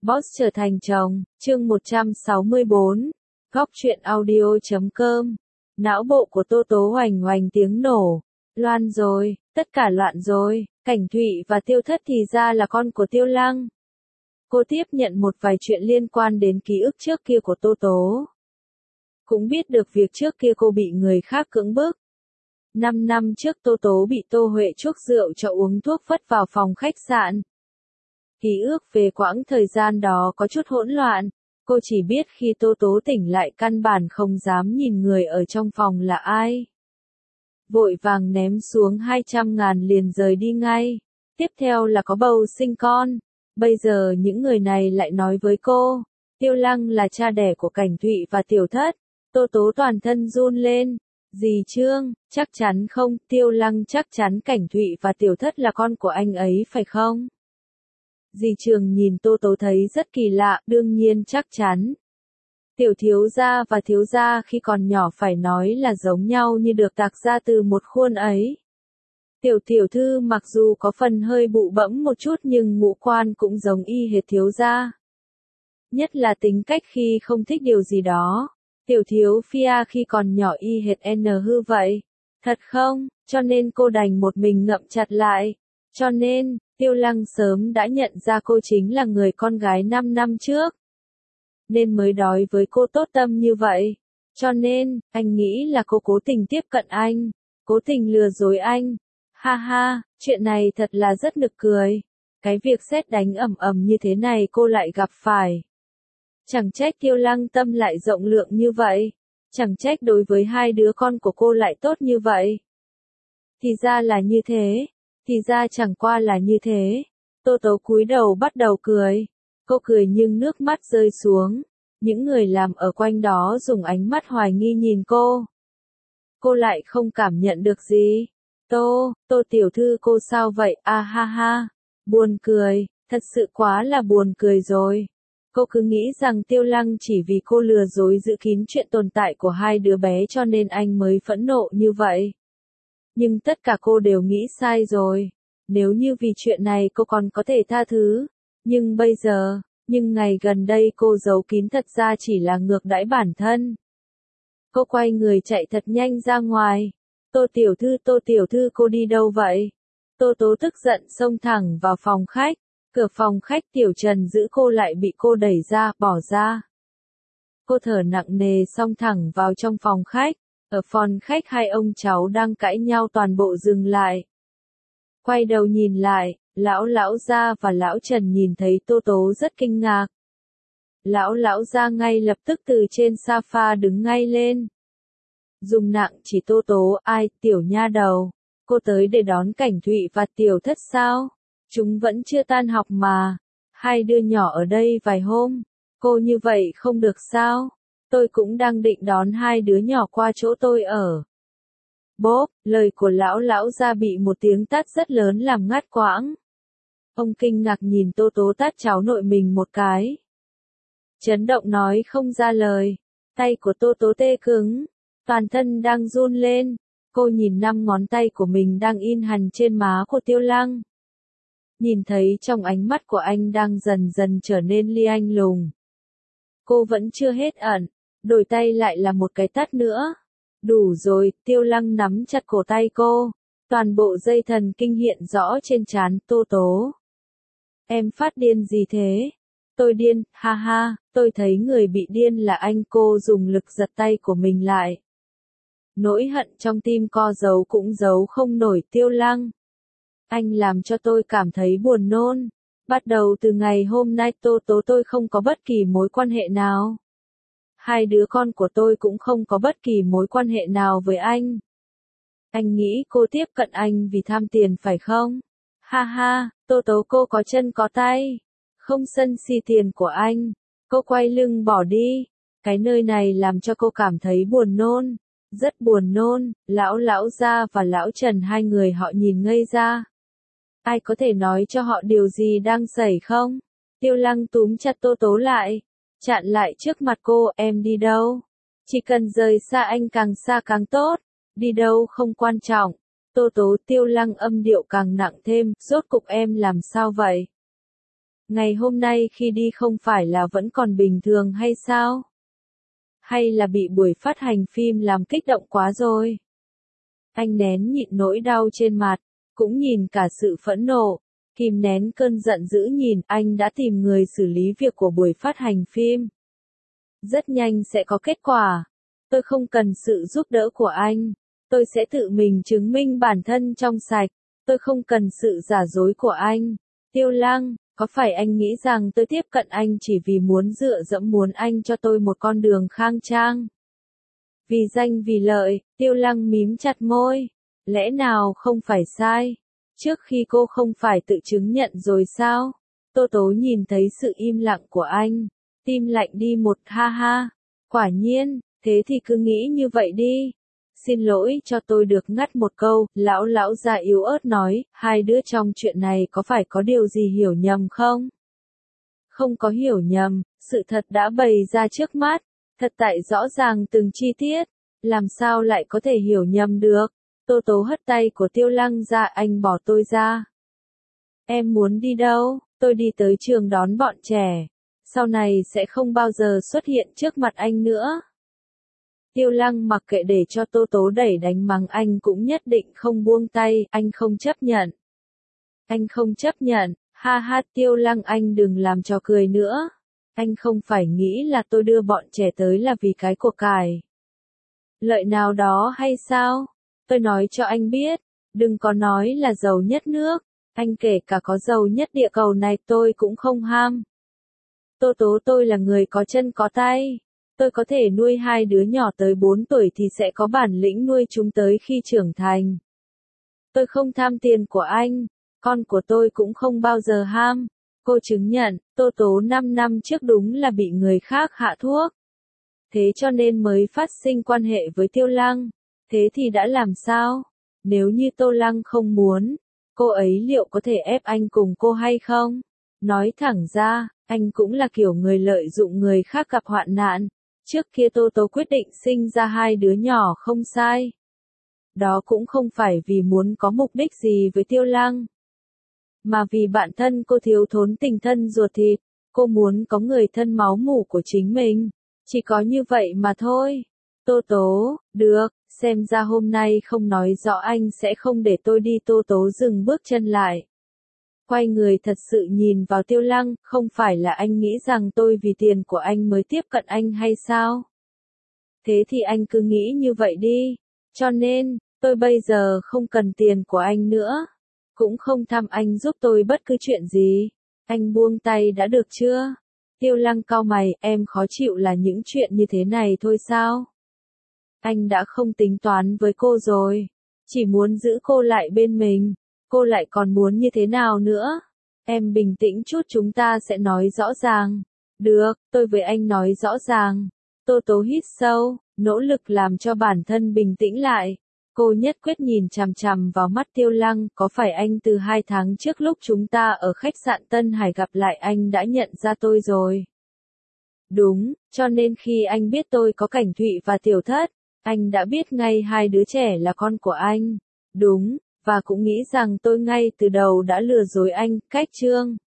Boss trở thành chồng, chương 164, góc truyện audio.com. Não bộ của Tô Tố hoành hoành tiếng nổ. Loan rồi, tất cả loạn rồi, Cảnh Thụy và Tiêu Thất thì ra là con của Tiêu Lăng. Cô tiếp nhận một vài chuyện liên quan đến ký ức trước kia của Tô Tố. Cũng biết được việc trước kia cô bị người khác cưỡng bức. 5 năm trước Tô Tố bị Tô Huệ chuốc rượu cho uống thuốc vất vào phòng khách sạn. Ký ức về quãng thời gian đó có chút hỗn loạn, cô chỉ biết khi Tô Tố tỉnh lại căn bản không dám nhìn người ở trong phòng là ai. Vội vàng ném xuống 200.000 liền rời đi ngay. Tiếp theo là có bầu sinh con. Bây giờ những người này lại nói với cô, Tiêu Lăng là cha đẻ của Cảnh Thụy và Tiểu Thất. Tô Tố toàn thân run lên. Dì Trương, chắc chắn không, Tiêu Lăng chắc chắn Cảnh Thụy và Tiểu Thất là con của anh ấy phải không? Dì Trường nhìn Tô Tố thấy rất kỳ lạ, đương nhiên chắc chắn. Tiểu thiếu gia và thiếu gia khi còn nhỏ phải nói là giống nhau như được tạc ra từ một khuôn ấy. Tiểu thư mặc dù có phần hơi bụ bẫm một chút nhưng ngũ quan cũng giống y hệt thiếu gia. Nhất là tính cách khi không thích điều gì đó. Tiểu thiếu Phia khi còn nhỏ y hệt N hư vậy. Thật không, cho nên cô đành một mình ngậm chặt lại. Cho nên, Tiêu Lăng sớm đã nhận ra cô chính là người con gái 5 năm trước. Nên mới đói với cô tốt tâm như vậy. Cho nên, anh nghĩ là cô cố tình tiếp cận anh. Cố tình lừa dối anh. Ha ha, chuyện này thật là rất nực cười. Cái việc sét đánh ầm ầm như thế này cô lại gặp phải. Chẳng trách Tiêu Lăng tâm lại rộng lượng như vậy. Chẳng trách đối với hai đứa con của cô lại tốt như vậy. Thì ra là như thế. Thì ra chẳng qua là như thế. Tô Tố cúi đầu bắt đầu cười. Cô cười nhưng nước mắt rơi xuống. Những người làm ở quanh đó dùng ánh mắt hoài nghi nhìn cô. Cô lại không cảm nhận được gì. Tô tiểu thư cô sao vậy? À ha ha. Buồn cười, thật sự quá là buồn cười rồi. Cô cứ nghĩ rằng Tiêu Lăng chỉ vì cô lừa dối giữ kín chuyện tồn tại của hai đứa bé cho nên anh mới phẫn nộ như vậy. Nhưng tất cả cô đều nghĩ sai rồi. Nếu như vì chuyện này cô còn có thể tha thứ. Nhưng bây giờ, ngày gần đây cô giấu kín thật ra chỉ là ngược đãi bản thân. Cô quay người chạy thật nhanh ra ngoài. Tô tiểu thư cô đi đâu vậy? Tô Tố tức giận xông thẳng vào phòng khách. Cửa phòng khách Tiểu Trần giữ cô lại bị cô đẩy ra, bỏ ra. Cô thở nặng nề xông thẳng vào trong phòng khách. Ở phòng khách hai ông cháu đang cãi nhau toàn bộ dừng lại. Quay đầu nhìn lại, lão gia và lão Trần nhìn thấy Tô Tố rất kinh ngạc. Lão gia ngay lập tức từ trên sofa đứng ngay lên. Dùng nặng chỉ Tô Tố, ai, tiểu nha đầu. Cô tới để đón Cảnh Thụy và Tiểu Thất sao? Chúng vẫn chưa tan học mà. Hai đứa nhỏ ở đây vài hôm. Cô như vậy không được sao? Tôi cũng đang định đón hai đứa nhỏ qua chỗ tôi ở. Bốp, lời của lão gia bị một tiếng tát rất lớn làm ngắt quãng. Ông kinh ngạc nhìn Tô Tố tát cháu nội mình một cái. Chấn động nói không ra lời. Tay của Tô Tố tê cứng. Toàn thân đang run lên. Cô nhìn 5 ngón tay của mình đang in hằn trên má của Tiêu Lăng. Nhìn thấy trong ánh mắt của anh đang dần dần trở nên li anh lùng. Cô vẫn chưa hết ẩn. Đổi tay lại là một cái tát nữa. Đủ rồi, Tiêu Lăng nắm chặt cổ tay cô. Toàn bộ dây thần kinh hiện rõ trên trán Tô Tố. Em phát điên gì thế? Tôi điên, ha ha, tôi thấy người bị điên là anh. Cô dùng lực giật tay của mình lại. Nỗi hận trong tim co giấu cũng giấu không nổi. Tiêu Lăng. Anh làm cho tôi cảm thấy buồn nôn. Bắt đầu từ ngày hôm nay Tô Tố tôi không có bất kỳ mối quan hệ nào. Hai đứa con của tôi cũng không có bất kỳ mối quan hệ nào với anh. Anh nghĩ cô tiếp cận anh vì tham tiền phải không? Ha ha, Tô Tố cô có chân có tay. Không sân si tiền của anh. Cô quay lưng bỏ đi. Cái nơi này làm cho cô cảm thấy buồn nôn. Rất buồn nôn. Lão gia và lão Trần hai người họ nhìn ngây ra. Ai có thể nói cho họ điều gì đang xảy không? Tiêu Lăng túm chặt Tô Tố lại. Chặn lại trước mặt cô, em đi đâu? Chỉ cần rời xa anh càng xa càng tốt. Đi đâu không quan trọng. Tô Tố. Tiêu Lăng âm điệu càng nặng thêm, rốt cục em làm sao vậy? Ngày hôm nay khi đi không phải là vẫn còn bình thường hay sao? Hay là bị buổi phát hành phim làm kích động quá rồi? Anh nén nhịn nỗi đau trên mặt, cũng nhìn cả sự phẫn nộ, kìm nén cơn giận dữ nhìn anh đã tìm người xử lý việc của buổi phát hành phim. Rất nhanh sẽ có kết quả. Tôi không cần sự giúp đỡ của anh. Tôi sẽ tự mình chứng minh bản thân trong sạch. Tôi không cần sự giả dối của anh. Tiêu Lăng, có phải anh nghĩ rằng tôi tiếp cận anh chỉ vì muốn dựa dẫm muốn anh cho tôi một con đường khang trang? Vì danh vì lợi, Tiêu Lăng mím chặt môi. Lẽ nào không phải sai? Trước khi cô không phải tự chứng nhận rồi sao? Tô Tố nhìn thấy sự im lặng của anh. Tim lạnh đi một ha ha. Quả nhiên, thế thì cứ nghĩ như vậy đi. Xin lỗi cho tôi được ngắt một câu, lão già yếu ớt nói, hai đứa trong chuyện này có phải có điều gì hiểu nhầm không? Không có hiểu nhầm, sự thật đã bày ra trước mắt, thật tại rõ ràng từng chi tiết, làm sao lại có thể hiểu nhầm được? Tô Tố hất tay của Tiêu Lăng ra, anh bỏ tôi ra. Em muốn đi đâu? Tôi đi tới trường đón bọn trẻ. Sau này sẽ không bao giờ xuất hiện trước mặt anh nữa. Tiêu Lăng mặc kệ để cho Tô Tố đẩy đánh mắng anh cũng nhất định không buông tay, anh không chấp nhận. Anh không chấp nhận, ha ha Tiêu Lăng anh đừng làm trò cười nữa. Anh không phải nghĩ là tôi đưa bọn trẻ tới là vì cái của cải lợi nào đó hay sao? Tôi nói cho anh biết, đừng có nói là giàu nhất nước, anh kể cả có giàu nhất địa cầu này tôi cũng không ham. Tô Tố tôi là người có chân có tay. Tôi có thể nuôi hai đứa nhỏ tới 4 tuổi thì sẽ có bản lĩnh nuôi chúng tới khi trưởng thành. Tôi không tham tiền của anh, con của tôi cũng không bao giờ ham. Cô chứng nhận, Tô Tố 5 năm trước đúng là bị người khác hạ thuốc. Thế cho nên mới phát sinh quan hệ với Tiêu Lăng. Thế thì đã làm sao? Nếu như Tô Lăng không muốn, cô ấy liệu có thể ép anh cùng cô hay không? Nói thẳng ra, anh cũng là kiểu người lợi dụng người khác gặp hoạn nạn. Trước kia Tô Tố quyết định sinh ra hai đứa nhỏ không sai. Đó cũng không phải vì muốn có mục đích gì với Tiêu Lăng. Mà vì bản thân cô thiếu thốn tình thân ruột thịt, cô muốn có người thân máu mủ của chính mình. Chỉ có như vậy mà thôi. Tô Tố, được, xem ra hôm nay không nói rõ anh sẽ không để tôi đi. Tô Tố dừng bước chân lại. Quay người thật sự nhìn vào Tiêu Lăng, không phải là anh nghĩ rằng tôi vì tiền của anh mới tiếp cận anh hay sao? Thế thì anh cứ nghĩ như vậy đi. Cho nên, tôi bây giờ không cần tiền của anh nữa. Cũng không thăm anh giúp tôi bất cứ chuyện gì. Anh buông tay đã được chưa? Tiêu Lăng cau mày, em khó chịu là những chuyện như thế này thôi sao? Anh đã không tính toán với cô rồi. Chỉ muốn giữ cô lại bên mình. Cô lại còn muốn như thế nào nữa? Em bình tĩnh chút chúng ta sẽ nói rõ ràng. Được, tôi với anh nói rõ ràng. Tô Tố hít sâu, nỗ lực làm cho bản thân bình tĩnh lại. Cô nhất quyết nhìn chằm chằm vào mắt Tiêu Lăng, có phải anh từ 2 tháng trước lúc chúng ta ở khách sạn Tân Hải gặp lại anh đã nhận ra tôi rồi? Đúng, cho nên khi anh biết tôi có Cảnh Thụy và Tiểu Thất, anh đã biết ngay hai đứa trẻ là con của anh. Đúng, và cũng nghĩ rằng tôi ngay từ đầu đã lừa dối anh, cách Trương.